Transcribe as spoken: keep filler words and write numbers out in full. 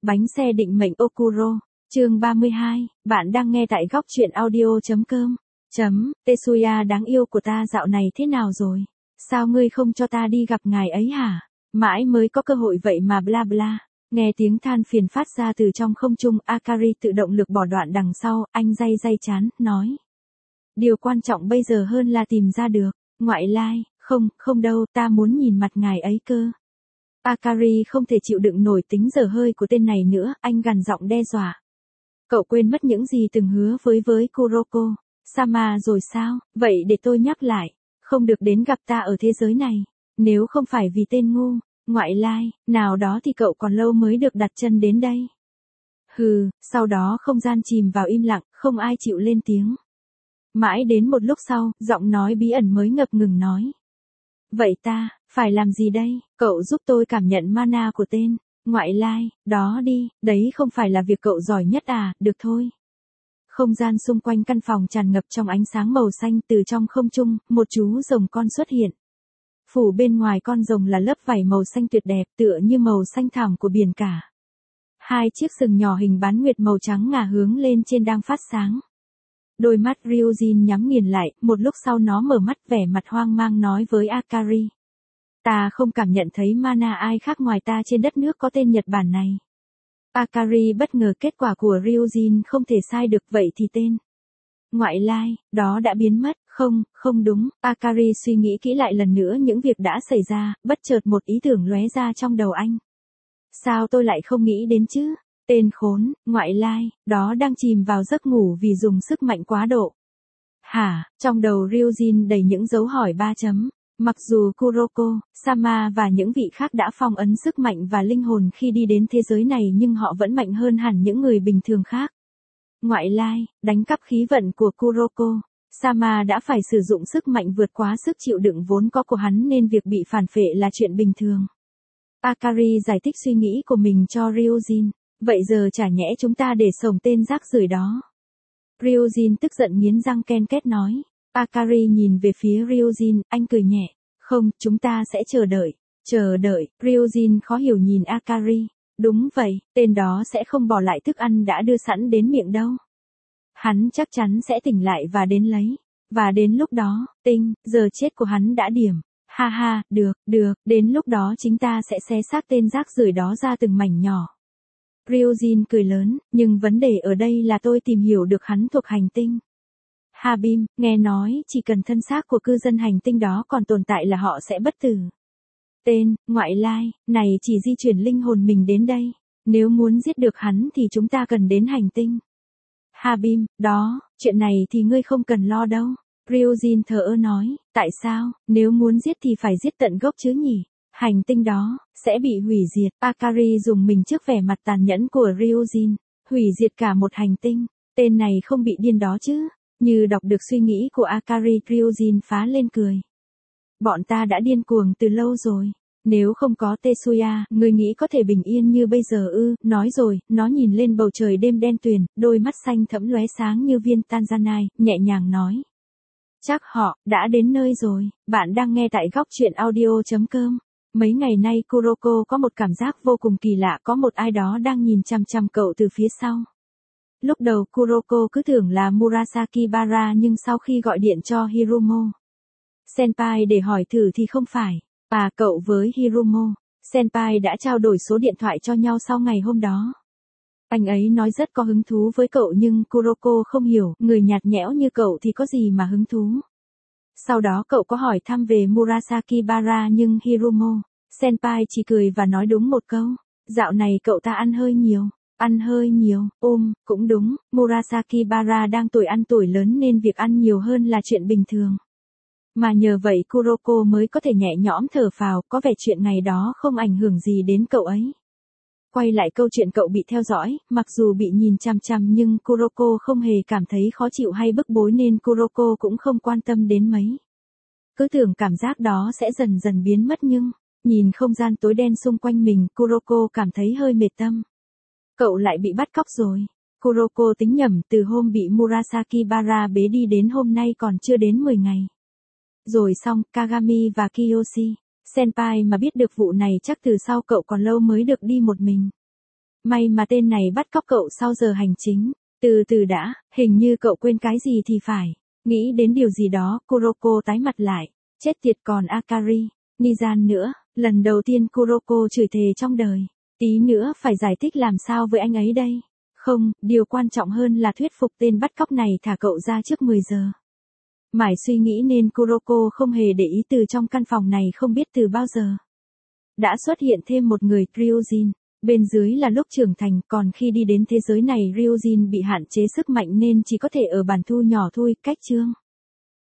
Bánh xe định mệnh Okuro, chương ba mươi hai, bạn đang nghe tại góc truyện audio.com. Chấm, Tetsuya đáng yêu của ta dạo này thế nào rồi? Sao ngươi không cho ta đi gặp ngài ấy hả? Mãi mới có cơ hội vậy mà bla bla. Nghe tiếng than phiền phát ra từ trong không trung, Akari tự động lực bỏ đoạn đằng sau, anh day day chán, nói. Điều quan trọng bây giờ hơn là tìm ra được, ngoại lai, không, không đâu, ta muốn nhìn mặt ngài ấy cơ. Akari không thể chịu đựng nổi tính dở hơi của tên này nữa, anh gằn giọng đe dọa. Cậu quên mất những gì từng hứa với với Kuroko Sama rồi sao? Vậy để tôi nhắc lại, không được đến gặp ta ở thế giới này, nếu không phải vì tên ngu, ngoại lai, nào đó thì cậu còn lâu mới được đặt chân đến đây. Hừ, sau đó không gian chìm vào im lặng, không ai chịu lên tiếng. Mãi đến một lúc sau, giọng nói bí ẩn mới ngập ngừng nói. Vậy ta, phải làm gì đây? Cậu giúp tôi cảm nhận mana của tên ngoại lai, đó đi, đấy không phải là việc cậu giỏi nhất à, được thôi. Không gian xung quanh căn phòng tràn ngập trong ánh sáng màu xanh, từ trong không trung, một chú rồng con xuất hiện. Phủ bên ngoài con rồng là lớp vảy màu xanh tuyệt đẹp, tựa như màu xanh thẳm của biển cả. Hai chiếc sừng nhỏ hình bán nguyệt màu trắng ngả hướng lên trên đang phát sáng. Đôi mắt Ryujin nhắm nghiền lại, một lúc sau nó mở mắt vẻ mặt hoang mang nói với Akari. Ta không cảm nhận thấy mana ai khác ngoài ta trên đất nước có tên Nhật Bản này. Akari bất ngờ kết quả của Ryujin không thể sai được, vậy thì tên ngoại lai, đó đã biến mất, không, không đúng. Akari suy nghĩ kỹ lại lần nữa những việc đã xảy ra, bất chợt một ý tưởng lóe ra trong đầu anh. Sao tôi lại không nghĩ đến chứ? Tên khốn, ngoại lai, đó đang chìm vào giấc ngủ vì dùng sức mạnh quá độ. Hả, trong đầu Ryujin đầy những dấu hỏi ba chấm. Mặc dù Kuroko Sama và những vị khác đã phong ấn sức mạnh và linh hồn khi đi đến thế giới này, nhưng họ vẫn mạnh hơn hẳn những người bình thường khác. Ngoại lai, đánh cắp khí vận của Kuroko Sama đã phải sử dụng sức mạnh vượt quá sức chịu đựng vốn có của hắn, nên việc bị phản phệ là chuyện bình thường. Akari giải thích suy nghĩ của mình cho Ryujin. Vậy giờ chả nhẽ chúng ta để sổng tên rác rưởi đó? Ryujin tức giận nghiến răng ken két nói. Akari nhìn về phía Ryujin, anh cười nhẹ. Không, chúng ta sẽ chờ đợi. Chờ đợi, Ryujin khó hiểu nhìn Akari. Đúng vậy, tên đó sẽ không bỏ lại thức ăn đã đưa sẵn đến miệng đâu. Hắn chắc chắn sẽ tỉnh lại và đến lấy. Và đến lúc đó, tinh, giờ chết của hắn đã điểm. Ha ha, được, được, đến lúc đó chính ta sẽ xé xác tên rác rưởi đó ra từng mảnh nhỏ. Ryujin cười lớn, nhưng vấn đề ở đây là tôi tìm hiểu được hắn thuộc hành tinh Habim, nghe nói chỉ cần thân xác của cư dân hành tinh đó còn tồn tại là họ sẽ bất tử. Tên, ngoại lai, này chỉ di chuyển linh hồn mình đến đây. Nếu muốn giết được hắn thì chúng ta cần đến hành tinh Habim, đó, chuyện này thì ngươi không cần lo đâu. Ryujin thờ ơ nói, tại sao, nếu muốn giết thì phải giết tận gốc chứ nhỉ? Hành tinh đó sẽ bị hủy diệt. Akari dùng mình trước vẻ mặt tàn nhẫn của Ryujin. Hủy diệt cả một hành tinh. Tên này không bị điên đó chứ? Như đọc được suy nghĩ của Akari, Ryujin phá lên cười. Bọn ta đã điên cuồng từ lâu rồi. Nếu không có Tetsuya, ngươi nghĩ có thể bình yên như bây giờ ư? Nói rồi, nó nhìn lên bầu trời đêm đen tuyền, đôi mắt xanh thẫm lóe sáng như viên Tanzanite, nhẹ nhàng nói. Chắc họ đã đến nơi rồi. Bạn đang nghe tại góc truyện audio.com. Mấy ngày nay Kuroko có một cảm giác vô cùng kỳ lạ, có một ai đó đang nhìn chằm chằm cậu từ phía sau. Lúc đầu Kuroko cứ tưởng là Murasaki Bara, nhưng sau khi gọi điện cho Hiromo Senpai để hỏi thử thì không phải. À, cậu với Hiromo Senpai đã trao đổi số điện thoại cho nhau sau ngày hôm đó. Anh ấy nói rất có hứng thú với cậu, nhưng Kuroko không hiểu, người nhạt nhẽo như cậu thì có gì mà hứng thú. Sau đó cậu có hỏi thăm về Murasaki Bara, nhưng Hiromo Senpai chỉ cười và nói đúng một câu. Dạo này cậu ta ăn hơi nhiều. Ăn hơi nhiều, ôm, cũng đúng, Murasaki Bara đang tuổi ăn tuổi lớn nên việc ăn nhiều hơn là chuyện bình thường. Mà nhờ vậy Kuroko mới có thể nhẹ nhõm thở phào, có vẻ chuyện ngày đó không ảnh hưởng gì đến cậu ấy. Quay lại câu chuyện cậu bị theo dõi, mặc dù bị nhìn chằm chằm nhưng Kuroko không hề cảm thấy khó chịu hay bức bối, nên Kuroko cũng không quan tâm đến mấy. Cứ tưởng cảm giác đó sẽ dần dần biến mất, nhưng nhìn không gian tối đen xung quanh mình, Kuroko cảm thấy hơi mệt tâm. Cậu lại bị bắt cóc rồi. Kuroko tính nhầm, từ hôm bị Murasaki Bara bế đi đến hôm nay còn chưa đến mười ngày. Rồi xong, Kagami và Kiyoshi Senpai mà biết được vụ này chắc từ sau cậu còn lâu mới được đi một mình. May mà tên này bắt cóc cậu sau giờ hành chính. Từ từ đã, hình như cậu quên cái gì thì phải. Nghĩ đến điều gì đó, Kuroko tái mặt lại. Chết tiệt còn Akari, Nizan nữa. Lần đầu tiên Kuroko chửi thề trong đời. Tí nữa phải giải thích làm sao với anh ấy đây. Không, điều quan trọng hơn là thuyết phục tên bắt cóc này thả cậu ra trước mười giờ. Mãi suy nghĩ nên Kuroko không hề để ý từ trong căn phòng này không biết từ bao giờ. Đã xuất hiện thêm một người, Ryujin. Bên dưới là lúc trưởng thành, còn khi đi đến thế giới này Ryujin bị hạn chế sức mạnh nên chỉ có thể ở bản thu nhỏ thôi, cách chương.